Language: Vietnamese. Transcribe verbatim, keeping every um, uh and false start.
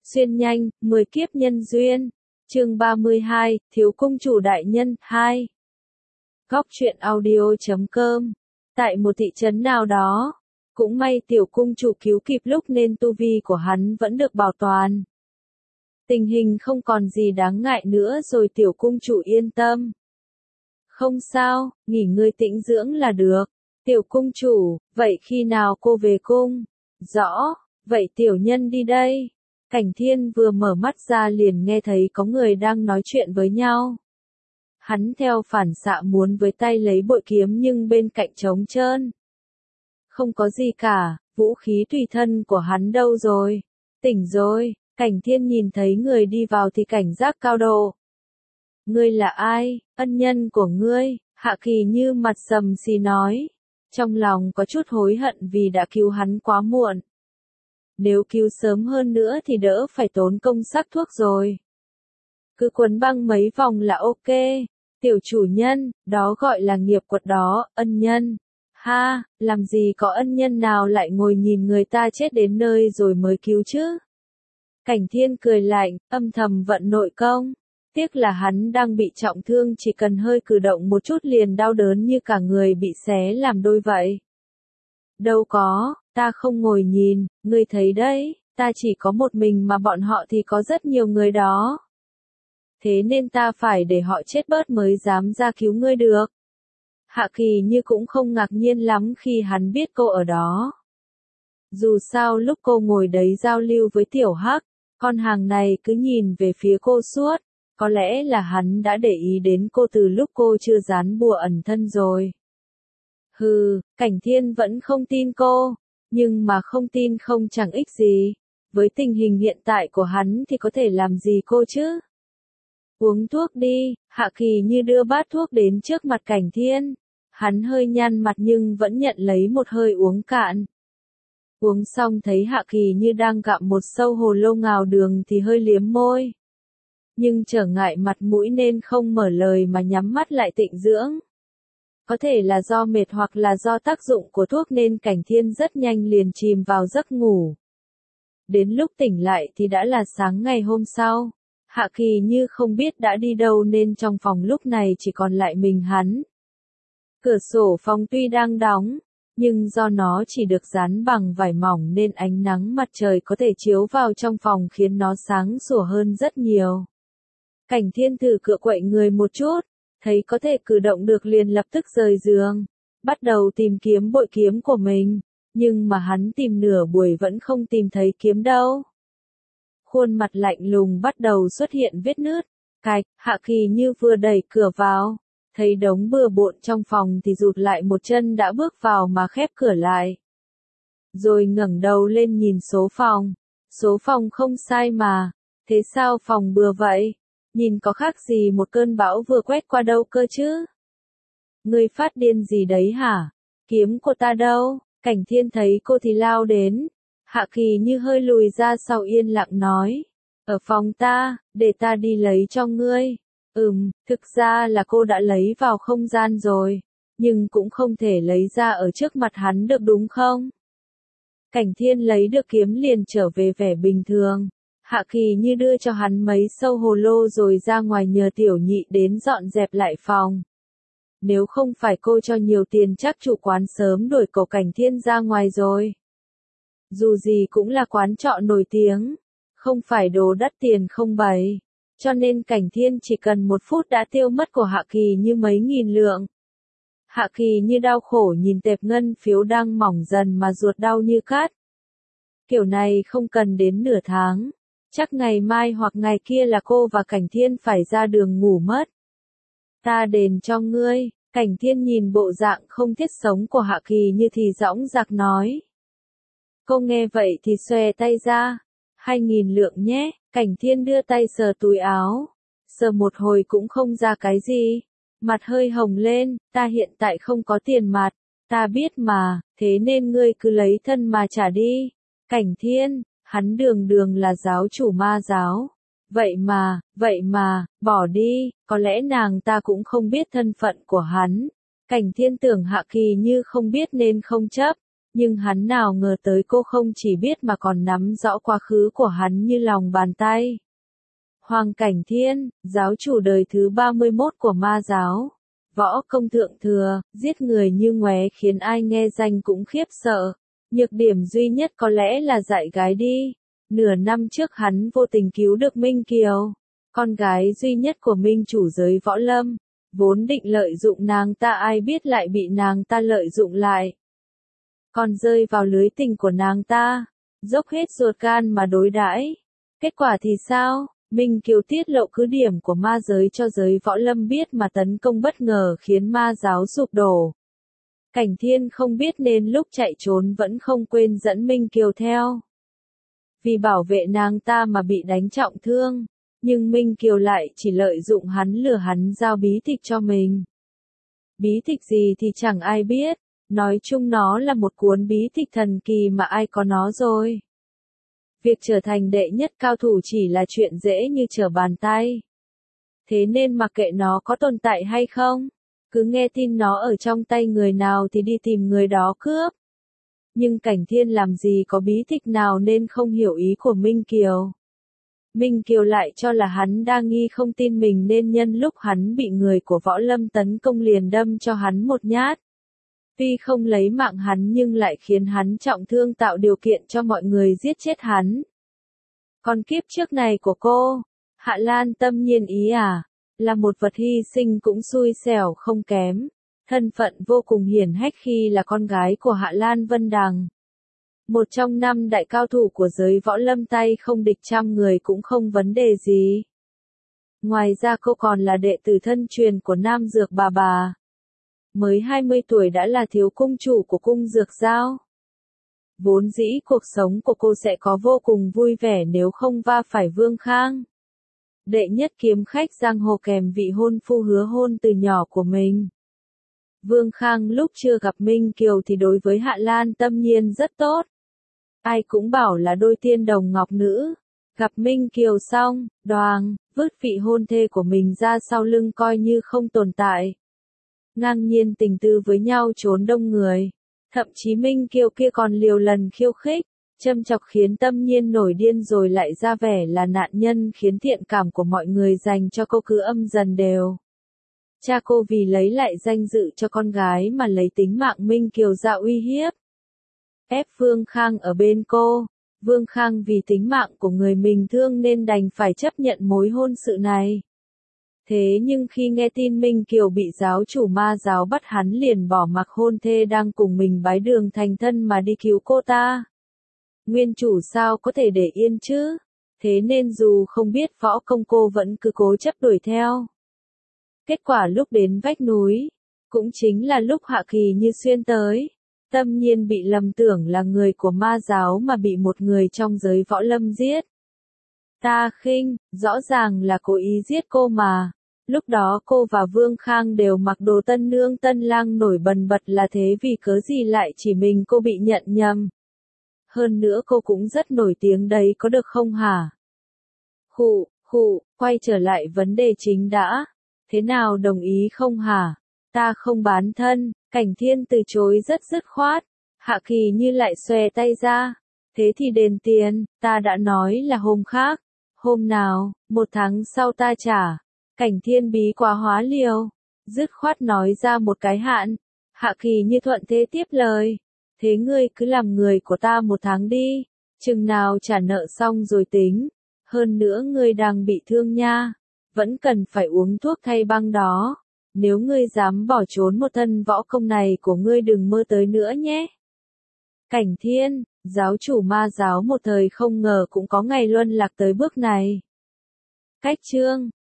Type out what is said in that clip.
Xuyên nhanh, mười kiếp nhân duyên. Chương ba mươi hai, Thiếu cung chủ đại nhân, hai. Góc truyện audio chấm com. Tại một thị trấn nào đó, cũng may tiểu cung chủ cứu kịp lúc nên tu vi của hắn vẫn được bảo toàn. Tình hình không còn gì đáng ngại nữa rồi, tiểu cung chủ yên tâm. Không sao, nghỉ ngơi tĩnh dưỡng là được. Tiểu cung chủ, vậy khi nào cô về cung? Rõ, vậy tiểu nhân đi đây. Cảnh Thiên vừa mở mắt ra liền nghe thấy có người đang nói chuyện với nhau. Hắn theo phản xạ muốn với tay lấy bội kiếm nhưng bên cạnh trống trơn. Không có gì cả, vũ khí tùy thân của hắn đâu rồi? Tỉnh rồi, Cảnh Thiên nhìn thấy người đi vào thì cảnh giác cao độ. Ngươi là ai, ân nhân của ngươi? Hạ Kỳ Như mặt sầm xì nói. Trong lòng có chút hối hận vì đã cứu hắn quá muộn. Nếu cứu sớm hơn nữa thì đỡ phải tốn công sắc thuốc rồi. Cứ quấn băng mấy vòng là ok. Tiểu chủ nhân, đó gọi là nghiệp quật đó, ân nhân. Ha, làm gì có ân nhân nào lại ngồi nhìn người ta chết đến nơi rồi mới cứu chứ? Cảnh Thiên cười lạnh, âm thầm vận nội công. Tiếc là hắn đang bị trọng thương, chỉ cần hơi cử động một chút liền đau đớn như cả người bị xé làm đôi vậy. Đâu có, ta không ngồi nhìn, ngươi thấy đấy, ta chỉ có một mình mà bọn họ thì có rất nhiều người đó. Thế nên ta phải để họ chết bớt mới dám ra cứu ngươi được. Hạ Kỳ Như cũng không ngạc nhiên lắm khi hắn biết cô ở đó. Dù sao lúc cô ngồi đấy giao lưu với Tiểu Hắc, con hàng này cứ nhìn về phía cô suốt, có lẽ là hắn đã để ý đến cô từ lúc cô chưa dán bùa ẩn thân rồi. Hừ, Cảnh Thiên vẫn không tin cô, nhưng mà không tin không chẳng ích gì. Với tình hình hiện tại của hắn thì có thể làm gì cô chứ? Uống thuốc đi, Hạ Kỳ Như đưa bát thuốc đến trước mặt Cảnh Thiên. Hắn hơi nhăn mặt nhưng vẫn nhận lấy một hơi uống cạn. Uống xong thấy Hạ Kỳ Như đang gặm một sâu hồ lô ngào đường thì hơi liếm môi. Nhưng trở ngại mặt mũi nên không mở lời mà nhắm mắt lại tịnh dưỡng. Có thể là do mệt hoặc là do tác dụng của thuốc nên Cảnh Thiên rất nhanh liền chìm vào giấc ngủ. Đến lúc tỉnh lại thì đã là sáng ngày hôm sau. Hạ Kỳ Như không biết đã đi đâu nên trong phòng lúc này chỉ còn lại mình hắn. Cửa sổ phòng tuy đang đóng, nhưng do nó chỉ được dán bằng vải mỏng nên ánh nắng mặt trời có thể chiếu vào trong phòng khiến nó sáng sủa hơn rất nhiều. Cảnh Thiên thử cựa quậy người một chút, thấy có thể cử động được liền lập tức rời giường, bắt đầu tìm kiếm bội kiếm của mình, nhưng mà hắn tìm nửa buổi vẫn không tìm thấy kiếm đâu. Khuôn mặt lạnh lùng bắt đầu xuất hiện vết nứt. Cạch, Hạ Kỳ Như vừa đẩy cửa vào, thấy đống bừa bộn trong phòng thì rụt lại một chân đã bước vào mà khép cửa lại. Rồi ngẩng đầu lên nhìn số phòng. Số phòng không sai mà, thế sao phòng bừa vậy? Nhìn có khác gì một cơn bão vừa quét qua đâu cơ chứ? Ngươi phát điên gì đấy hả? Kiếm của ta đâu? Cảnh Thiên thấy cô thì lao đến. Hạ Kỳ Như hơi lùi ra sau yên lặng nói. Ở phòng ta, để ta đi lấy cho ngươi. Ừm, thực ra là cô đã lấy vào không gian rồi. Nhưng cũng không thể lấy ra ở trước mặt hắn được đúng không? Cảnh Thiên lấy được kiếm liền trở về vẻ bình thường. Hạ Kỳ Như đưa cho hắn mấy sâu hồ lô rồi ra ngoài nhờ tiểu nhị đến dọn dẹp lại phòng. Nếu không phải cô cho nhiều tiền chắc chủ quán sớm đuổi cậu Cảnh Thiên ra ngoài rồi. Dù gì cũng là quán trọ nổi tiếng, không phải đồ đắt tiền không bày. Cho nên Cảnh Thiên chỉ cần một phút đã tiêu mất của Hạ Kỳ Như mấy nghìn lượng. Hạ Kỳ Như đau khổ nhìn tệp ngân phiếu đang mỏng dần mà ruột đau như cát. Kiểu này không cần đến nửa tháng. Chắc ngày mai hoặc ngày kia là cô và Cảnh Thiên phải ra đường ngủ mất. Ta đền cho ngươi. Cảnh Thiên nhìn bộ dạng không thiết sống của Hạ Kỳ Như thì dõng dạc nói. Cô nghe vậy thì xòe tay ra. Hai nghìn lượng nhé. Cảnh Thiên đưa tay sờ túi áo. Sờ một hồi cũng không ra cái gì. Mặt hơi hồng lên. Ta hiện tại không có tiền mặt. Ta biết mà. Thế nên ngươi cứ lấy thân mà trả đi. Cảnh Thiên. Hắn đường đường là giáo chủ ma giáo. Vậy mà, vậy mà, bỏ đi, có lẽ nàng ta cũng không biết thân phận của hắn. Cảnh Thiên tưởng Hạ Kỳ Như không biết nên không chấp, Nhưng hắn nào ngờ tới cô không chỉ biết mà còn nắm rõ quá khứ của hắn như lòng bàn tay. Hoàng Cảnh Thiên, giáo chủ đời thứ ba mươi mốt của ma giáo. Võ công thượng thừa, giết người như ngoé khiến ai nghe danh cũng khiếp sợ. Nhược điểm duy nhất có lẽ là dạy gái đi. Nửa năm trước hắn vô tình cứu được Minh Kiều, con gái duy nhất của minh chủ giới võ lâm. Vốn định lợi dụng nàng ta, ai biết lại bị nàng ta lợi dụng lại. Còn rơi vào lưới tình của nàng ta, dốc hết ruột gan mà đối đãi. Kết quả thì sao? Minh Kiều tiết lộ cứ điểm của ma giới cho giới võ lâm biết mà tấn công bất ngờ khiến ma giáo sụp đổ. Cảnh Thiên không biết nên lúc chạy trốn vẫn không quên dẫn Minh Kiều theo. Vì bảo vệ nàng ta mà bị đánh trọng thương, nhưng Minh Kiều lại chỉ lợi dụng hắn lừa hắn giao bí tịch cho mình. Bí tịch gì thì chẳng ai biết, nói chung nó là một cuốn bí tịch thần kỳ mà ai có nó rồi. Việc trở thành đệ nhất cao thủ chỉ là chuyện dễ như trở bàn tay. Thế nên mặc kệ nó có tồn tại hay không, cứ nghe tin nó ở trong tay người nào thì đi tìm người đó cướp. Nhưng Cảnh Thiên làm gì có bí tịch nào nên không hiểu ý của Minh Kiều. Minh Kiều lại cho là hắn đa nghi không tin mình nên nhân lúc hắn bị người của võ lâm tấn công liền đâm cho hắn một nhát. Tuy không lấy mạng hắn nhưng lại khiến hắn trọng thương, tạo điều kiện cho mọi người giết chết hắn. Còn kiếp trước này của cô, Hạ Lan Tâm Nhiên ý à, là một vật hy sinh cũng xui xẻo không kém. Thân phận vô cùng hiển hách khi là con gái của Hạ Lan Vân Đằng. Một trong năm đại cao thủ của giới võ lâm, tay không địch trăm người cũng không vấn đề gì. Ngoài ra cô còn là đệ tử thân truyền của Nam Dược Bà Bà. Mới hai mươi tuổi đã là thiếu cung chủ của cung Dược Giao. Vốn dĩ cuộc sống của cô sẽ có vô cùng vui vẻ nếu không va phải Vương Khang. Đệ nhất kiếm khách giang hồ kèm vị hôn phu hứa hôn từ nhỏ của mình. Vương Khang lúc chưa gặp Minh Kiều thì đối với Hạ Lan Tâm Nhiên rất tốt. Ai cũng bảo là đôi tiên đồng ngọc nữ. Gặp Minh Kiều xong, đoàng, vứt vị hôn thê của mình ra sau lưng coi như không tồn tại. Ngang nhiên tình tư với nhau trốn đông người. Thậm chí Minh Kiều kia còn liều lần khiêu khích, châm chọc khiến Tâm Nhiên nổi điên rồi lại ra vẻ là nạn nhân, khiến thiện cảm của mọi người dành cho cô cứ âm dần đều. Cha cô vì lấy lại danh dự cho con gái mà lấy tính mạng Minh Kiều ra uy hiếp. Ép Vương Khang ở bên cô. Vương Khang vì tính mạng của người mình thương nên đành phải chấp nhận mối hôn sự này. Thế nhưng khi nghe tin Minh Kiều bị giáo chủ ma giáo bắt, hắn liền bỏ mặc hôn thê đang cùng mình bái đường thành thân mà đi cứu cô ta. Nguyên chủ sao có thể để yên chứ? Thế nên dù không biết võ công cô vẫn cứ cố chấp đuổi theo. Kết quả lúc đến vách núi, cũng chính là lúc Hạ Kỳ Như xuyên tới. Tâm Nhiên bị lầm tưởng là người của ma giáo mà bị một người trong giới võ lâm giết. Ta khinh, rõ ràng là cố ý giết cô mà. Lúc đó cô và Vương Khang đều mặc đồ tân nương tân lang nổi bần bật, là thế vì cớ gì lại chỉ mình cô bị nhận nhầm. Hơn nữa cô cũng rất nổi tiếng đấy, có được không hả? Khụ, khụ, quay trở lại vấn đề chính đã. Thế nào, đồng ý không hả? Ta không bán thân. Cảnh Thiên từ chối rất dứt khoát. Hạ Kỳ Như lại xòe tay ra. Thế thì đền tiền, ta đã nói là hôm khác. Hôm nào, một tháng sau ta trả. Cảnh Thiên bí quá hóa liều. Dứt khoát nói ra một cái hạn. Hạ Kỳ Như thuận thế tiếp lời. Thế ngươi cứ làm người của ta một tháng đi. Chừng nào trả nợ xong rồi tính. Hơn nữa ngươi đang bị thương nha. Vẫn cần phải uống thuốc thay băng đó. Nếu ngươi dám bỏ trốn một thân võ công này của ngươi đừng mơ tới nữa nhé. Cảnh Thiên, giáo chủ ma giáo một thời không ngờ cũng có ngày luân lạc tới bước này. Cách chương